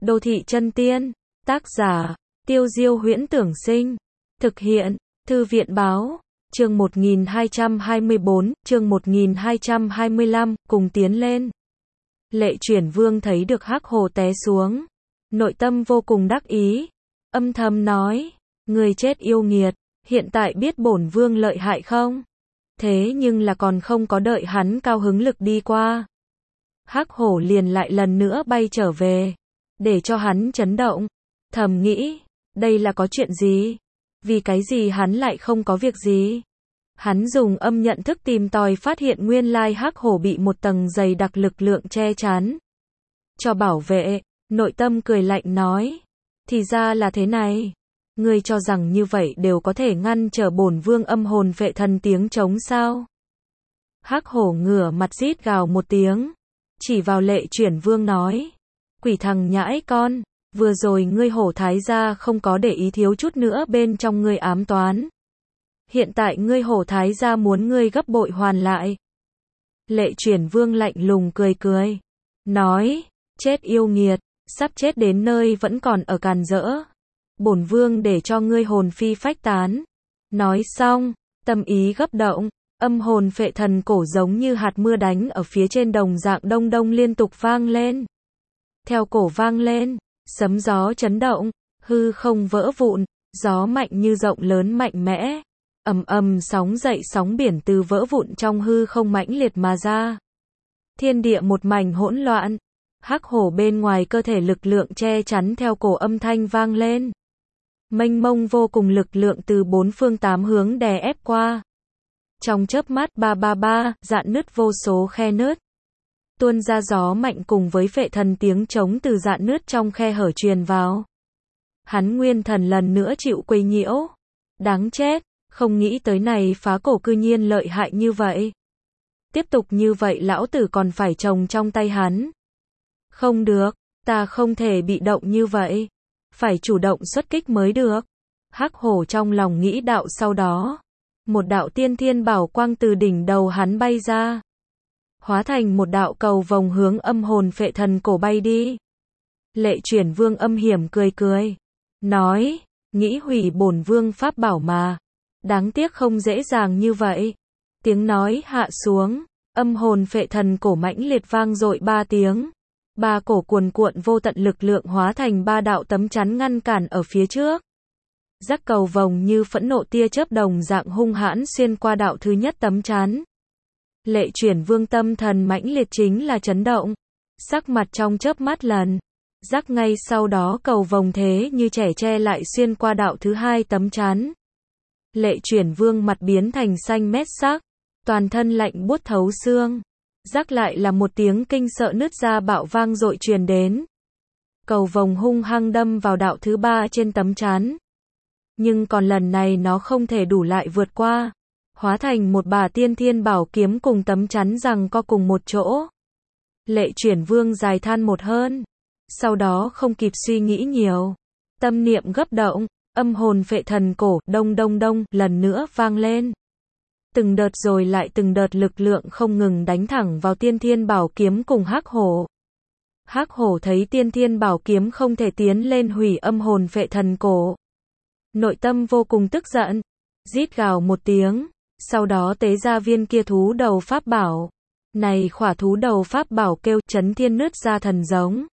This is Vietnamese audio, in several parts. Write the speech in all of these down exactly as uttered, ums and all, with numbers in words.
Đô thị chân tiên. Tác giả, Tiêu Diêu Huyễn Tưởng Sinh. Thực hiện, Thư viện Báo. Chương một nghìn hai trăm hai mươi bốn, chương một nghìn hai trăm hai mươi lăm, cùng tiến lên. Lệ Chuyển Vương thấy được Hắc Hổ té xuống. Nội tâm vô cùng đắc ý. Âm thầm nói, người chết yêu nghiệt, hiện tại biết bổn vương lợi hại không? Thế nhưng là còn không có đợi hắn cao hứng lực đi qua. Hắc Hổ liền lại lần nữa bay trở về. Để cho hắn chấn động. Thầm nghĩ, đây là có chuyện gì? Vì cái gì hắn lại không có việc gì? Hắn dùng âm nhận thức tìm tòi phát hiện nguyên lai Hắc Hổ bị một tầng dày đặc lực lượng che chắn. Cho bảo vệ, nội tâm cười lạnh nói. Thì ra là thế này. Ngươi cho rằng như vậy đều có thể ngăn trở bổn vương âm hồn phệ thần tiếng trống sao? Hắc Hổ ngửa mặt rít gào một tiếng. Chỉ vào Lệ Chuyển Vương nói. Quỷ thằng nhãi con, vừa rồi ngươi Hổ Thái gia không có để ý thiếu chút nữa bên trong ngươi ám toán. Hiện tại ngươi Hổ Thái gia muốn ngươi gấp bội hoàn lại. Lệ Chuyển Vương lạnh lùng cười cười. Nói, chết yêu nghiệt, sắp chết đến nơi vẫn còn ở càn rỡ. Bổn vương để cho ngươi hồn phi phách tán. Nói xong, tâm ý gấp động, âm hồn phệ thần cổ giống như hạt mưa đánh ở phía trên đồng dạng đông đông liên tục vang lên. Theo cổ vang lên, sấm gió chấn động, hư không vỡ vụn, gió mạnh như rộng lớn mạnh mẽ. Ầm ầm sóng dậy sóng biển từ vỡ vụn trong hư không mãnh liệt mà ra. Thiên địa một mảnh hỗn loạn. Hắc Hổ bên ngoài cơ thể lực lượng che chắn theo cổ âm thanh vang lên. Mênh mông vô cùng lực lượng từ bốn phương tám hướng đè ép qua. Trong chớp mắt ba ba ba, rạn nứt vô số khe nứt. Tuôn ra gió mạnh cùng với phệ thần tiếng trống từ rạn nứt trong khe hở truyền vào. Hắn nguyên thần lần nữa chịu quấy nhiễu. Đáng chết, không nghĩ tới này phá cổ cư nhiên lợi hại như vậy. Tiếp tục như vậy lão tử còn phải trồng trong tay hắn. Không được, ta không thể bị động như vậy. Phải chủ động xuất kích mới được. Hắc Hổ trong lòng nghĩ đạo sau đó. Một đạo tiên thiên bảo quang từ đỉnh đầu hắn bay ra. Hóa thành một đạo cầu vồng hướng âm hồn phệ thần cổ bay đi. Lệ Chuyển Vương âm hiểm cười cười. Nói, nghĩ hủy bổn vương pháp bảo mà. Đáng tiếc không dễ dàng như vậy. Tiếng nói hạ xuống. Âm hồn phệ thần cổ mãnh liệt vang dội ba tiếng. Ba cổ cuồn cuộn vô tận lực lượng hóa thành ba đạo tấm chắn ngăn cản ở phía trước. Rắc cầu vồng như phẫn nộ tia chớp đồng dạng hung hãn xuyên qua đạo thứ nhất tấm chắn. Lệ Chuyển Vương tâm thần mãnh liệt chính là chấn động. Sắc mặt trong chớp mắt lần. Rắc ngay sau đó cầu vồng thế như trẻ tre lại xuyên qua đạo thứ hai tấm chắn. Lệ Chuyển Vương mặt biến thành xanh mét sắc. Toàn thân lạnh buốt thấu xương. Rắc lại là một tiếng kinh sợ nứt ra bạo vang dội truyền đến. Cầu vồng hung hăng đâm vào đạo thứ ba trên tấm chắn. Nhưng còn lần này nó không thể đủ lại vượt qua. Hóa thành một bả tiên thiên bảo kiếm cùng tấm chắn rằng co cùng một chỗ. Lệ Chuyển Vương dài than một hơn. Sau đó không kịp suy nghĩ nhiều. Tâm niệm gấp động, âm hồn phệ thần cổ, đông đông đông, lần nữa vang lên. Từng đợt rồi lại từng đợt lực lượng không ngừng đánh thẳng vào tiên thiên bảo kiếm cùng Hắc Hổ. Hắc Hổ thấy tiên thiên bảo kiếm không thể tiến lên hủy âm hồn phệ thần cổ. Nội tâm vô cùng tức giận. Rít gào một tiếng. Sau đó tế ra viên kia thú đầu pháp bảo. Này khỏa thú đầu pháp bảo kêu chấn thiên nứt ra thần giống.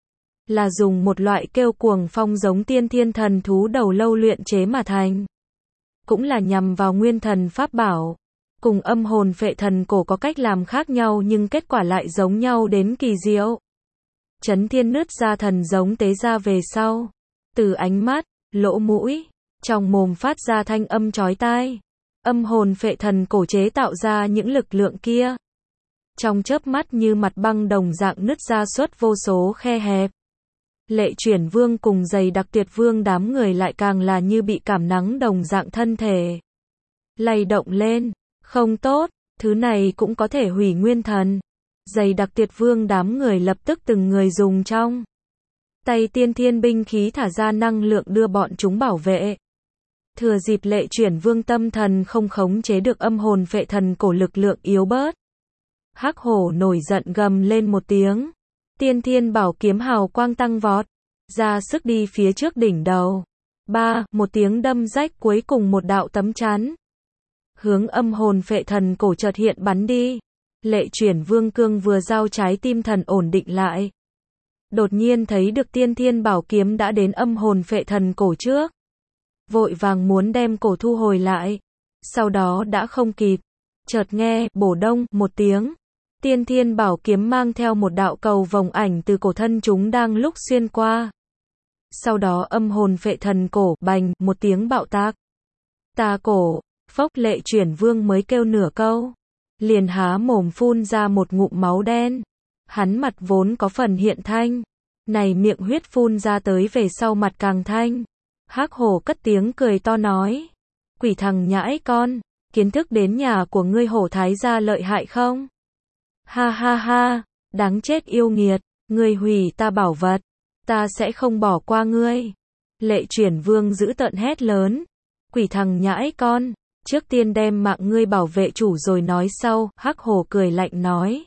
Là dùng một loại kêu cuồng phong giống tiên thiên thần thú đầu lâu luyện chế mà thành. Cũng là nhằm vào nguyên thần pháp bảo. Cùng âm hồn phệ thần cổ có cách làm khác nhau nhưng kết quả lại giống nhau đến kỳ diệu. Chấn thiên nứt ra thần giống tế ra về sau. Từ ánh mắt, lỗ mũi, trong mồm phát ra thanh âm chói tai. Âm hồn phệ thần cổ chế tạo ra những lực lượng kia. Trong chớp mắt như mặt băng đồng dạng nứt ra suốt vô số khe hẹp. Lệ Chuyển Vương cùng dày đặc Tuyệt Vương đám người lại càng là như bị cảm nắng đồng dạng thân thể. Lay động lên, không tốt, thứ này cũng có thể hủy nguyên thần. Dày đặc Tuyệt Vương đám người lập tức từng người dùng trong tay tiên thiên binh khí thả ra năng lượng đưa bọn chúng bảo vệ. Thừa dịp Lệ Chuyển Vương tâm thần không khống chế được âm hồn phệ thần cổ lực lượng yếu bớt. Hắc Hổ nổi giận gầm lên một tiếng. Tiên thiên bảo kiếm hào quang tăng vọt. ra sức đi phía trước đỉnh đầu. Ba, một tiếng đâm rách cuối cùng một đạo tấm chắn. Hướng âm hồn phệ thần cổ chợt hiện bắn đi. Lệ Chuyển Vương cương vừa giao trái tim thần ổn định lại. Đột nhiên thấy được tiên thiên bảo kiếm đã đến âm hồn phệ thần cổ trước. Vội vàng muốn đem cổ thu hồi lại. Sau đó đã không kịp. Chợt nghe, bổ đông, một tiếng. Tiên thiên bảo kiếm mang theo một đạo cầu vòng ảnh từ cổ thân chúng đang lúc xuyên qua. Sau đó âm hồn phệ thần cổ, bành, một tiếng bạo tác. Ta cổ, phốc Lệ Chuyển Vương mới kêu nửa câu. Liền há mồm phun ra một ngụm máu đen. Hắn mặt vốn có phần hiện thanh. Này miệng huyết phun ra tới về sau mặt càng thanh. Hắc hổ cất tiếng cười to nói. Quỷ thằng nhãi con, kiến thức đến nhà của ngươi hổ thái gia lợi hại không? Ha ha ha, đáng chết yêu nghiệt, ngươi hủy ta bảo vật, ta sẽ không bỏ qua ngươi. Lệ Chuyển Vương giữ tợn hét lớn. Quỷ thằng nhãi con, trước tiên đem mạng ngươi bảo vệ chủ rồi nói sau. Hắc hổ cười lạnh nói.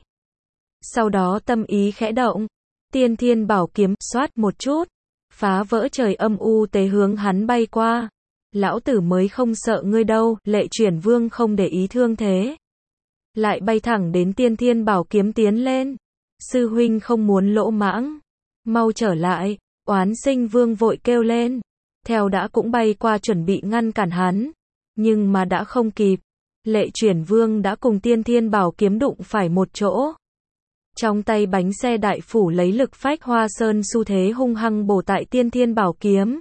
Sau đó tâm ý khẽ động. Tiên thiên bảo kiếm, xoát một chút. Phá vỡ trời âm u tế hướng hắn bay qua. Lão tử mới không sợ ngươi đâu. Lệ Chuyển Vương không để ý thương thế. Lại bay thẳng đến tiên thiên bảo kiếm tiến lên. Sư huynh không muốn lỗ mãng. Mau trở lại. Oán Sinh Vương vội kêu lên. Theo đã cũng bay qua chuẩn bị ngăn cản hắn. Nhưng mà đã không kịp. Lệ Chuyển Vương đã cùng tiên thiên bảo kiếm đụng phải một chỗ. Trong tay bánh xe đại phủ lấy lực phách hoa sơn xu thế hung hăng bổ tại tiên thiên bảo kiếm.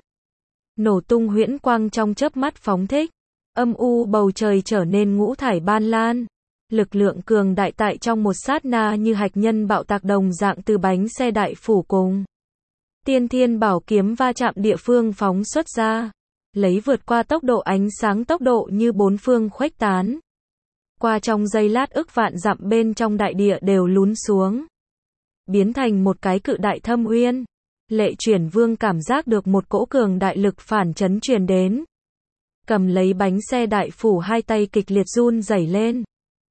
Nổ tung huyễn quang trong chớp mắt phóng thích. Âm u bầu trời trở nên ngũ thải ban lan. Lực lượng cường đại tại trong một sát na như hạch nhân bạo tạc đồng dạng từ bánh xe đại phủ cùng tiên thiên bảo kiếm va chạm địa phương phóng xuất ra. Lấy vượt qua tốc độ ánh sáng tốc độ như bốn phương khuếch tán. Qua trong giây lát ức vạn dặm bên trong đại địa đều lún xuống. Biến thành một cái cự đại thâm uyên. Lệ Chuyển Vương cảm giác được một cỗ cường đại lực phản chấn truyền đến. Cầm lấy bánh xe đại phủ hai tay kịch liệt run rẩy lên.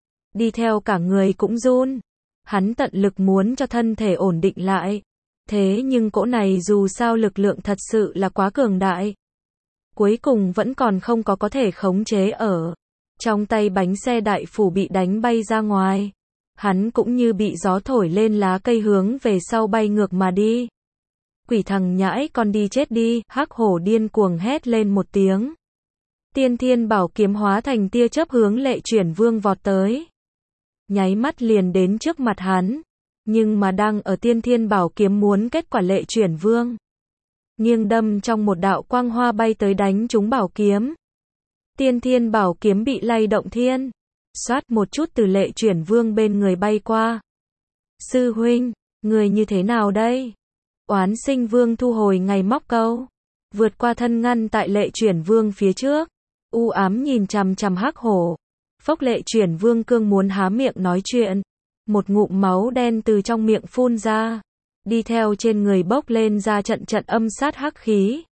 Đi theo cả người cũng run. Hắn tận lực muốn cho thân thể ổn định lại. Thế nhưng cỗ này dù sao lực lượng thật sự là quá cường đại. Cuối cùng vẫn còn không có có thể khống chế ở. Trong tay bánh xe đại phủ bị đánh bay ra ngoài. Hắn cũng như bị gió thổi lên lá cây hướng về sau bay ngược mà đi. Quỷ thằng nhãi con đi chết đi, hắc hổ điên cuồng hét lên một tiếng. Tiên thiên bảo kiếm hóa thành tia chớp hướng Lệ Chuyển Vương vọt tới. Nháy mắt liền đến trước mặt hắn. Nhưng mà đang ở tiên thiên bảo kiếm muốn kết quả Lệ Chuyển Vương. Nghiêng đâm trong một đạo quang hoa bay tới đánh trúng bảo kiếm. Tiên thiên bảo kiếm bị lay động thiên. Xoát một chút từ Lệ Chuyển Vương bên người bay qua. Sư huynh, người như thế nào đây? Oán Sinh Vương thu hồi ngày móc câu. Vượt qua thân ngăn tại Lệ Chuyển Vương phía trước. U ám nhìn chằm chằm hắc hổ. Phốc Lệ Chuyển Vương cương muốn há miệng nói chuyện. Một ngụm máu đen từ trong miệng phun ra. Đi theo trên người bốc lên ra trận trận âm sát hắc khí.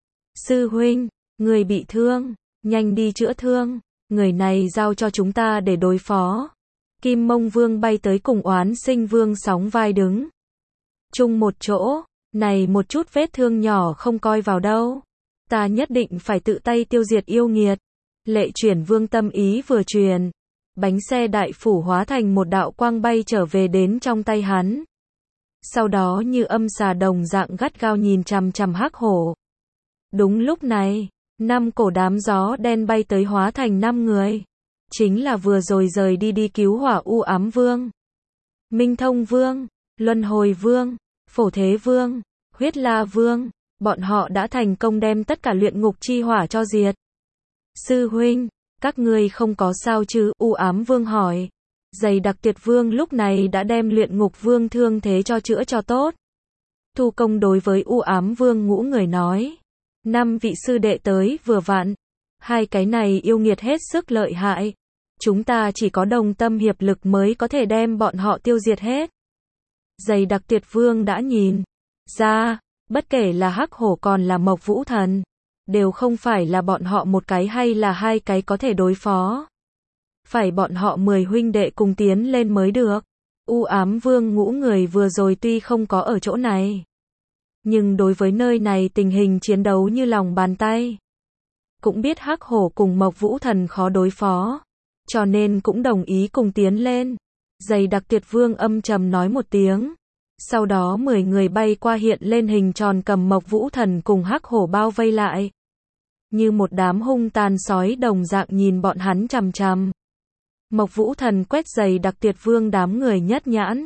Sư huynh, người bị thương. Nhanh đi chữa thương. Người này giao cho chúng ta để đối phó. Kim Mông Vương bay tới cùng Oán Sinh Vương sóng vai đứng. Chung một chỗ. Này một chút vết thương nhỏ không coi vào đâu. Ta nhất định phải tự tay tiêu diệt yêu nghiệt. Lệ Chuyển Vương tâm ý vừa truyền. Bánh xe đại phủ hóa thành một đạo quang bay trở về đến trong tay hắn. Sau đó như âm xà đồng dạng gắt gao nhìn chằm chằm hắc hổ. Đúng lúc này, năm cổ đám gió đen bay tới hóa thành năm người. Chính là vừa rồi rời đi đi cứu hỏa u ám vương. Minh Thông Vương, Luân Hồi Vương, Phổ Thế Vương, Huyết La Vương. Bọn họ đã thành công đem tất cả luyện ngục chi hỏa cho diệt. Sư huynh, các ngươi không có sao chứ? U ám vương hỏi. Dày đặc tuyệt vương lúc này đã đem luyện ngục vương thương thế cho chữa cho tốt. Thu công đối với u ám vương ngũ người nói. Năm vị sư đệ tới vừa vặn. Hai cái này yêu nghiệt hết sức lợi hại. Chúng ta chỉ có đồng tâm hiệp lực mới có thể đem bọn họ tiêu diệt hết. Dày đặc tuyệt vương đã nhìn ra, bất kể là hắc hổ còn là mộc vũ thần. Đều không phải là bọn họ một cái hay là hai cái có thể đối phó. Phải bọn họ mười huynh đệ cùng tiến lên mới được. U ám vương ngũ người vừa rồi tuy không có ở chỗ này. Nhưng đối với nơi này tình hình chiến đấu như lòng bàn tay. Cũng biết Hắc Hổ cùng Mộc Vũ Thần khó đối phó, cho nên cũng đồng ý cùng tiến lên. Dày đặc Tuyệt Vương âm trầm nói một tiếng. Sau đó mười người bay qua hiện lên hình tròn cầm Mộc Vũ Thần cùng Hắc Hổ bao vây lại. Như một đám hung tàn sói đồng dạng nhìn bọn hắn chằm chằm. Mộc Vũ Thần quét dày đặc Tuyệt Vương đám người nhất nhãn.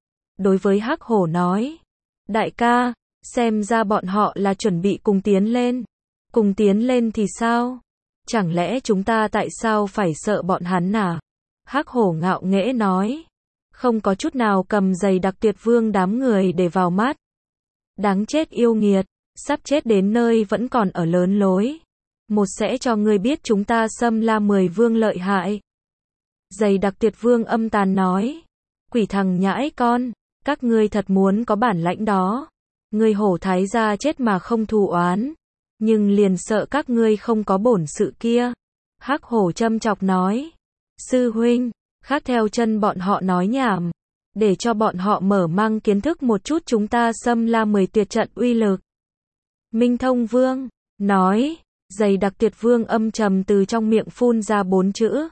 Đối với Hắc Hổ nói. Đại ca, xem ra bọn họ là chuẩn bị cùng tiến lên. Cùng tiến lên thì sao? Chẳng lẽ chúng ta tại sao phải sợ bọn hắn à? Hắc Hổ ngạo nghễ nói. Không có chút nào cầm dày đặc Tuyệt Vương đám người để vào mắt. Đáng chết yêu nghiệt, sắp chết đến nơi vẫn còn ở lớn lối. Một sẽ cho ngươi biết chúng ta Xâm La mười vương lợi hại. Dày đặc Tuyệt Vương âm tàn nói. Quỷ thằng nhãi con, các ngươi thật muốn có bản lãnh đó. Ngươi Hổ Thái gia chết mà không thù oán. Nhưng liền sợ các ngươi không có bổn sự kia. Hắc Hổ châm chọc nói. Sư huynh, khác theo chân bọn họ nói nhảm. Để cho bọn họ mở mang kiến thức một chút chúng ta Xâm La mười tuyệt trận uy lực. Minh Thông Vương, nói. Dày đặc Tuyệt Vương âm trầm từ trong miệng phun ra bốn chữ.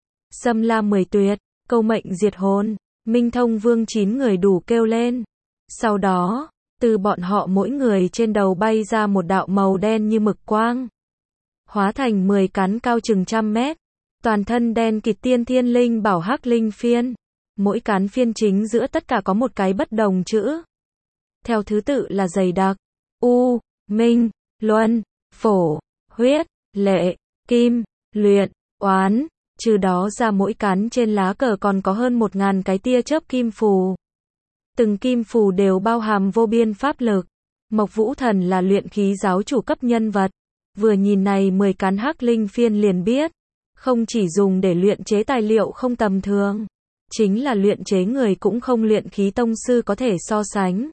Xâm La mười tuyệt, câu mệnh diệt hồn. Minh Thông Vương chín người đủ kêu lên. Sau đó, từ bọn họ mỗi người trên đầu bay ra một đạo màu đen như mực quang. Hóa thành mười cán cao chừng trăm mét. Toàn thân đen kịt tiên thiên linh bảo hắc linh phiên. Mỗi cán phiên chính giữa tất cả có một cái bất đồng chữ. Theo thứ tự là dày đặc, u, minh, luân, phổ, huyết, lệ, kim, luyện, oán. Trừ đó ra mỗi cán trên lá cờ còn có hơn một ngàn cái tia chớp kim phù. Từng kim phù đều bao hàm vô biên pháp lực. Mộc Vũ Thần là luyện khí giáo chủ cấp nhân vật. Vừa nhìn này mười cán hắc linh phiên liền biết. Không chỉ dùng để luyện chế tài liệu không tầm thường. Chính là luyện chế người cũng không luyện khí tông sư có thể so sánh.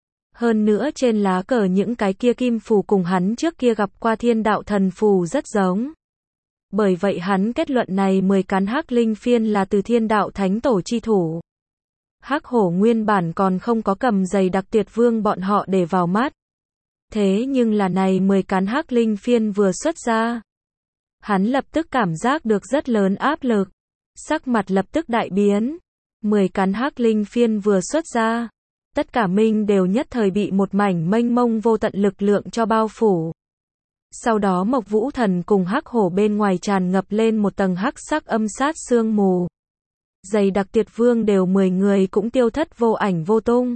Hơn nữa trên lá cờ những cái kia kim phù cùng hắn trước kia gặp qua thiên đạo thần phù rất giống. Bởi vậy hắn kết luận này mười cán hắc linh phiên là từ thiên đạo thánh tổ chi thủ. Hắc Hổ nguyên bản còn không có cầm dày đặc Tuyệt Vương bọn họ để vào mắt. Thế nhưng là này mười cán hắc linh phiên vừa xuất ra. Hắn lập tức cảm giác được rất lớn áp lực. Sắc mặt lập tức đại biến. mười cán hắc linh phiên vừa xuất ra. Tất cả minh đều nhất thời bị một mảnh mênh mông vô tận lực lượng cho bao phủ. Sau đó Mộc Vũ Thần cùng Hắc Hổ bên ngoài tràn ngập lên một tầng hắc sắc âm sát sương mù. Dày đặc Tuyệt Vương đều mười người cũng tiêu thất vô ảnh vô tung.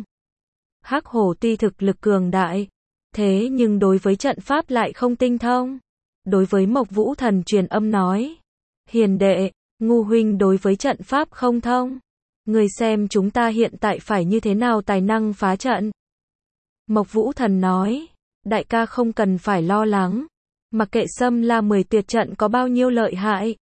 Hắc Hổ tuy thực lực cường đại, thế nhưng đối với trận pháp lại không tinh thông. Đối với Mộc Vũ Thần truyền âm nói. Hiền đệ, ngu huynh đối với trận pháp không thông. Người xem chúng ta hiện tại phải như thế nào tài năng phá trận. Mộc Vũ Thần nói. Đại ca không cần phải lo lắng. Mặc kệ Xâm La mười tuyệt trận có bao nhiêu lợi hại.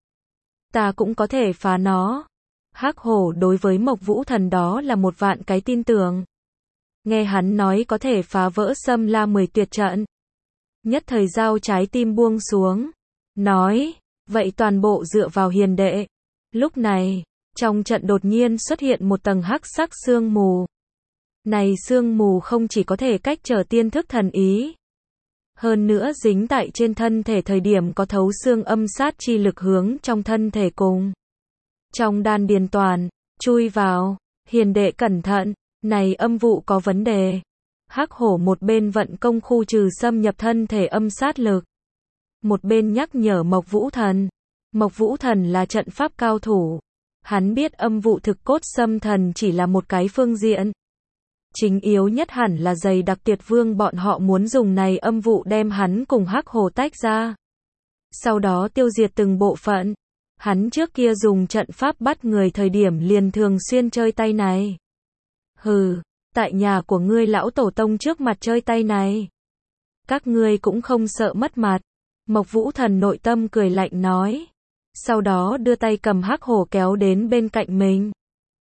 Ta cũng có thể phá nó. Hắc Hổ đối với Mộc Vũ Thần đó là một vạn cái tin tưởng. Nghe hắn nói có thể phá vỡ Xâm La mười tuyệt trận. Nhất thời dao trái tim buông xuống. Nói, vậy toàn bộ dựa vào hiền đệ. Lúc này, trong trận đột nhiên xuất hiện một tầng hắc sắc sương mù. Này sương mù không chỉ có thể cách trở tiên thức thần ý. Hơn nữa dính tại trên thân thể thời điểm có thấu xương âm sát chi lực hướng trong thân thể cùng. Trong đan điền toàn, chui vào, hiền đệ cẩn thận, này âm vụ có vấn đề. Hắc Hổ một bên vận công khu trừ xâm nhập thân thể âm sát lực. Một bên nhắc nhở Mộc Vũ Thần. Mộc Vũ Thần là trận pháp cao thủ. Hắn biết âm vụ thực cốt xâm thần chỉ là một cái phương diện. Chính yếu nhất hẳn là dày đặc Tuyệt Vương bọn họ muốn dùng này âm vụ đem hắn cùng Hắc Hổ tách ra. Sau đó tiêu diệt từng bộ phận. Hắn trước kia dùng trận pháp bắt người thời điểm liền thường xuyên chơi tay này. Hừ, tại nhà của ngươi lão tổ tông trước mặt chơi tay này. Các ngươi cũng không sợ mất mặt. Mộc Vũ Thần nội tâm cười lạnh nói. Sau đó đưa tay cầm Hắc Hổ kéo đến bên cạnh mình.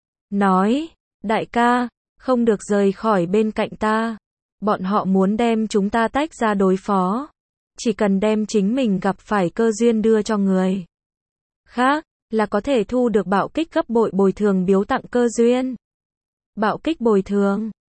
Nói, đại ca, không được rời khỏi bên cạnh ta. Bọn họ muốn đem chúng ta tách ra đối phó. Chỉ cần đem chính mình gặp phải cơ duyên đưa cho người khác, là có thể thu được bạo kích gấp bội bồi thường biếu tặng cơ duyên. Bạo kích bồi thường.